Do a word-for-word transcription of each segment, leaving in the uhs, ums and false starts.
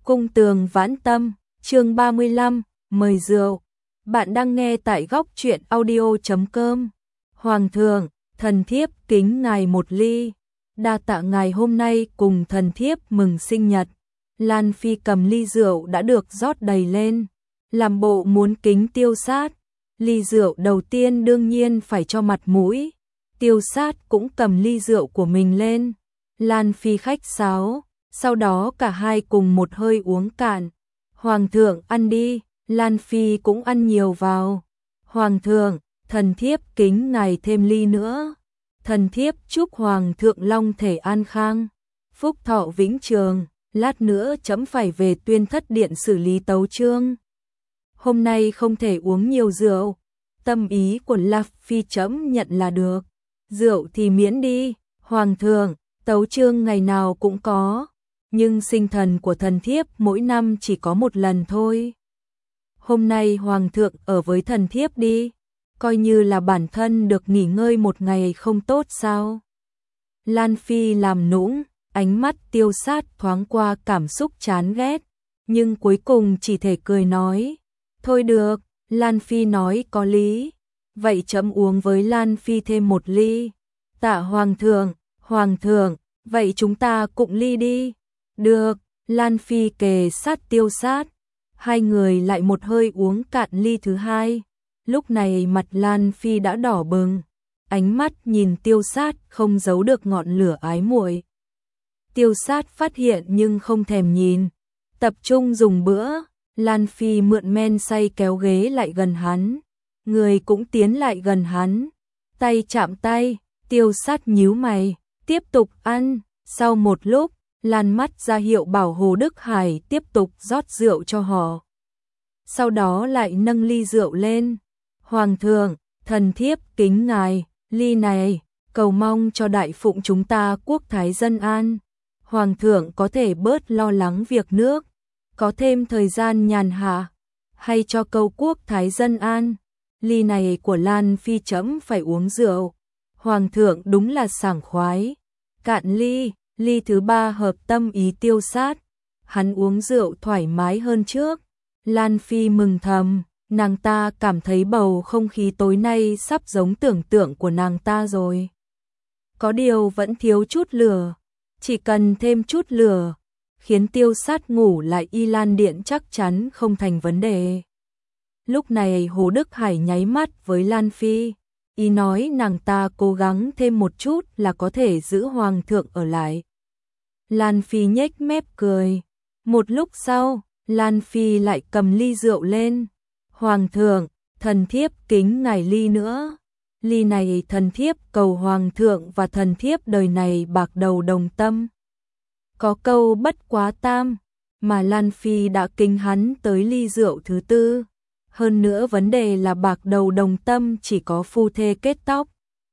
Cung tường vãn tâm, chương ba mươi lăm, mời rượu. Bạn đang nghe tại góc truyện audio chấm com. Hoàng thượng, thần thiếp kính ngài một ly. Đa tạ ngài hôm nay cùng thần thiếp mừng sinh nhật. Lan Phi cầm ly rượu đã được rót đầy lên, làm bộ muốn kính Tiêu Sát. Ly rượu đầu tiên đương nhiên phải cho mặt mũi. Tiêu Sát cũng cầm ly rượu của mình lên. Lan Phi khách sáo, sau đó cả hai cùng một hơi uống cạn. Hoàng thượng ăn đi, Lan Phi cũng ăn nhiều vào. Hoàng thượng, thần thiếp kính ngài thêm ly nữa. Thần thiếp chúc hoàng thượng long thể an khang, phúc thọ vĩnh trường. Lát nữa chấm phải về Tuyên Thất Điện xử lý tấu chương. Hôm nay không thể uống nhiều rượu. Tâm ý của La Phi chấm nhận là được. Rượu thì miễn đi, hoàng thượng, tấu chương ngày nào cũng có, nhưng sinh thần của thần thiếp mỗi năm chỉ có một lần thôi. Hôm nay hoàng thượng ở với thần thiếp đi, coi như là bản thân được nghỉ ngơi một ngày không tốt sao? Lan Phi làm nũng, ánh mắt Tiêu Sát thoáng qua cảm xúc chán ghét, nhưng cuối cùng chỉ thể cười nói, thôi được. Lan Phi nói có lý, vậy chấm uống với Lan Phi thêm một ly. Tạ hoàng thượng, hoàng thượng, vậy chúng ta cụng ly đi. Được, Lan Phi kề sát Tiêu Sát, hai người lại một hơi uống cạn ly thứ hai. Lúc này mặt Lan Phi đã đỏ bừng, ánh mắt nhìn Tiêu Sát không giấu được ngọn lửa ái muội. Tiêu Sát phát hiện nhưng không thèm nhìn, tập trung dùng bữa. Lan Phi mượn men say kéo ghế lại gần hắn, người cũng tiến lại gần hắn, tay chạm tay. Tiêu Sát nhíu mày, tiếp tục ăn. Sau một lúc, Lan mắt ra hiệu bảo Hồ Đức Hải tiếp tục rót rượu cho họ. Sau đó lại nâng ly rượu lên. Hoàng thượng, thần thiếp kính ngài, ly này, cầu mong cho đại phụng chúng ta quốc thái dân an. Hoàng thượng có thể bớt lo lắng việc nước, có thêm thời gian nhàn hạ, hay cho câu quốc thái dân an. Ly này của Lan Phi chấm phải uống rượu. Hoàng thượng đúng là sảng khoái. Cạn ly, ly thứ ba hợp tâm ý Tiêu Sát. Hắn uống rượu thoải mái hơn trước. Lan Phi mừng thầm, nàng ta cảm thấy bầu không khí tối nay sắp giống tưởng tượng của nàng ta rồi. Có điều vẫn thiếu chút lửa, chỉ cần thêm chút lửa, khiến Tiêu Sát ngủ lại Y Lan Điện chắc chắn không thành vấn đề. Lúc này Hồ Đức Hải nháy mắt với Lan Phi, ý nói nàng ta cố gắng thêm một chút là có thể giữ hoàng thượng ở lại. Lan Phi nhếch mép cười. Một lúc sau, Lan Phi lại cầm ly rượu lên. Hoàng thượng, thần thiếp kính ngài ly nữa. Ly này thần thiếp cầu hoàng thượng và thần thiếp đời này bạc đầu đồng tâm. Có câu bất quá tam, mà Lan Phi đã kính hắn tới ly rượu thứ tư. Hơn nữa vấn đề là bạc đầu đồng tâm chỉ có phu thê kết tóc,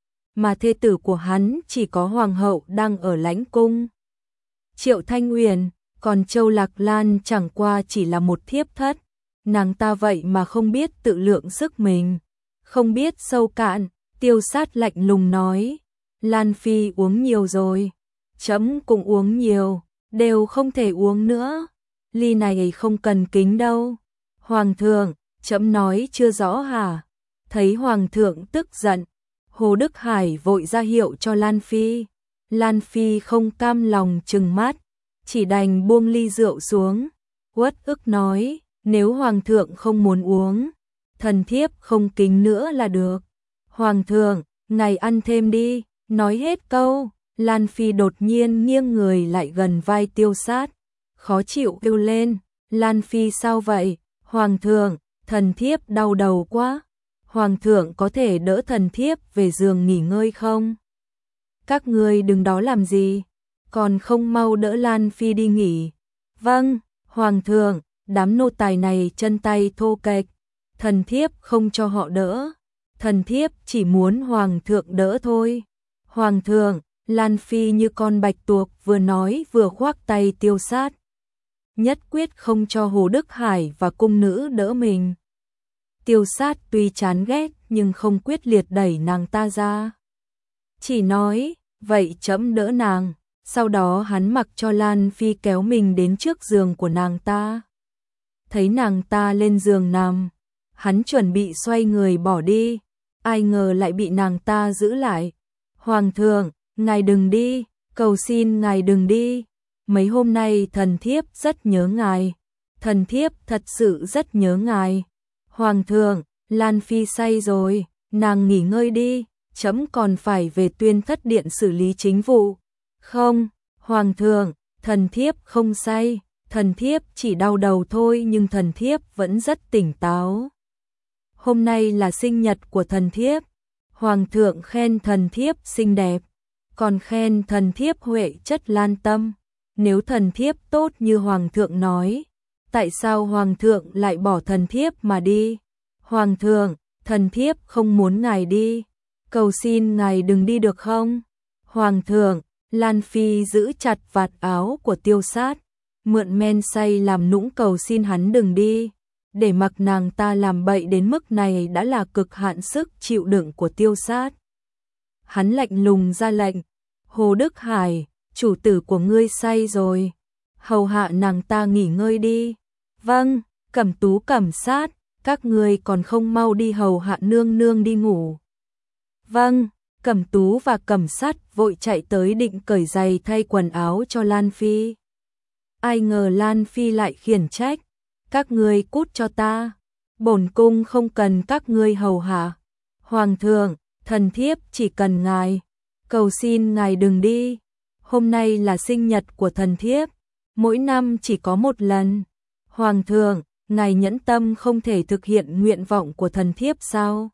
mà thê tử của hắn chỉ có hoàng hậu đang ở lãnh cung. Triệu Thanh Uyển, còn Châu Lạc Lan chẳng qua chỉ là một thiếp thất. Nàng ta vậy mà không biết tự lượng sức mình, không biết sâu cạn. Tiêu Sát lạnh lùng nói, Lan Phi uống nhiều rồi, chấm cũng uống nhiều, đều không thể uống nữa. Ly này không cần kính đâu. Hoàng thượng, chấm nói chưa rõ hả? Thấy hoàng thượng tức giận, Hồ Đức Hải vội ra hiệu cho Lan Phi. Lan Phi không cam lòng trừng mắt, chỉ đành buông ly rượu xuống, uất ức nói, nếu hoàng thượng không muốn uống, thần thiếp không kính nữa là được. Hoàng thượng, ngài ăn thêm đi. Nói hết câu, Lan Phi đột nhiên nghiêng người lại gần vai Tiêu Sát, khó chịu kêu lên, Lan Phi sao vậy? Hoàng thượng, thần thiếp đau đầu quá. Hoàng thượng có thể đỡ thần thiếp về giường nghỉ ngơi không? Các ngươi đứng đó làm gì? Còn không mau đỡ Lan Phi đi nghỉ. Vâng, hoàng thượng, đám nô tài này chân tay thô kệch, thần thiếp không cho họ đỡ. Thần thiếp chỉ muốn hoàng thượng đỡ thôi. Hoàng thượng, Lan Phi như con bạch tuộc vừa nói vừa khoác tay Tiêu Sát, nhất quyết không cho Hồ Đức Hải và cung nữ đỡ mình. Tiêu Sát tuy chán ghét nhưng không quyết liệt đẩy nàng ta ra, chỉ nói, vậy chấm đỡ nàng. Sau đó hắn mặc cho Lan Phi kéo mình đến trước giường của nàng ta. Thấy nàng ta lên giường nằm, hắn chuẩn bị xoay người bỏ đi, ai ngờ lại bị nàng ta giữ lại. Hoàng thượng, ngài đừng đi, cầu xin ngài đừng đi. Mấy hôm nay thần thiếp rất nhớ ngài, thần thiếp thật sự rất nhớ ngài. Hoàng thượng, Lan Phi say rồi, nàng nghỉ ngơi đi, trẫm còn phải về Tuyên Thất Điện xử lý chính vụ. Không, Hoàng thượng, thần thiếp không say, thần thiếp chỉ đau đầu thôi nhưng thần thiếp vẫn rất tỉnh táo. Hôm nay là sinh nhật của thần thiếp, Hoàng thượng khen thần thiếp xinh đẹp, còn khen thần thiếp huệ chất lan tâm. Nếu thần thiếp tốt như Hoàng thượng nói, tại sao Hoàng thượng lại bỏ thần thiếp mà đi? Hoàng thượng, thần thiếp không muốn ngài đi, cầu xin ngài đừng đi được không? Hoàng thượng, Lan Phi giữ chặt vạt áo của Tiêu Sát, mượn men say làm nũng cầu xin hắn đừng đi. Để mặc nàng ta làm bậy đến mức này đã là cực hạn sức chịu đựng của Tiêu Sát. Hắn lạnh lùng ra lệnh, Hồ Đức Hải, chủ tử của ngươi say rồi, hầu hạ nàng ta nghỉ ngơi đi. Vâng, Cẩm Tú Cẩm Sát, các ngươi còn không mau đi hầu hạ nương nương đi ngủ. Vâng, Cẩm Tú và Cẩm Sát vội chạy tới định cởi giày thay quần áo cho Lan Phi. Ai ngờ Lan Phi lại khiển trách, các ngươi cút cho ta, bổn cung không cần các ngươi hầu hạ. Hoàng thượng, thần thiếp chỉ cần ngài, cầu xin ngài đừng đi. Hôm nay là sinh nhật của thần thiếp, mỗi năm chỉ có một lần. Hoàng thượng, ngài nhẫn tâm không thể thực hiện nguyện vọng của thần thiếp sao?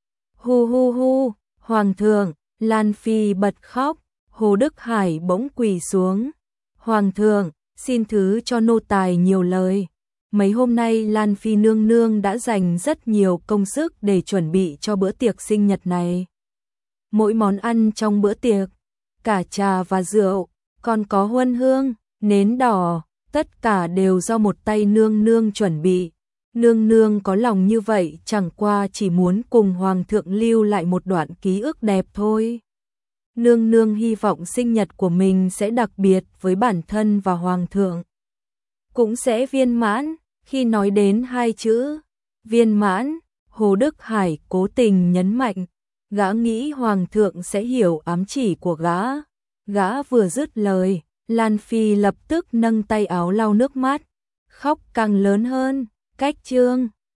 Hu hu hu, Hoàng thượng, Lan Phi bật khóc, Hồ Đức Hải bỗng quỳ xuống. Hoàng thượng, xin thứ cho nô tài nhiều lời. Mấy hôm nay Lan Phi nương nương đã dành rất nhiều công sức để chuẩn bị cho bữa tiệc sinh nhật này. Mỗi món ăn trong bữa tiệc, cả trà và rượu, còn có huân hương, nến đỏ, tất cả đều do một tay nương nương chuẩn bị. Nương nương có lòng như vậy chẳng qua chỉ muốn cùng Hoàng thượng lưu lại một đoạn ký ức đẹp thôi. Nương nương hy vọng sinh nhật của mình sẽ đặc biệt với bản thân và Hoàng thượng. Cũng sẽ viên mãn. Khi nói đến hai chữ viên mãn, Hồ Đức Hải cố tình nhấn mạnh, gã nghĩ Hoàng thượng sẽ hiểu ám chỉ của gã. Gã vừa dứt lời, Lan Phi lập tức nâng tay áo lau nước mắt, khóc càng lớn hơn. Cách chương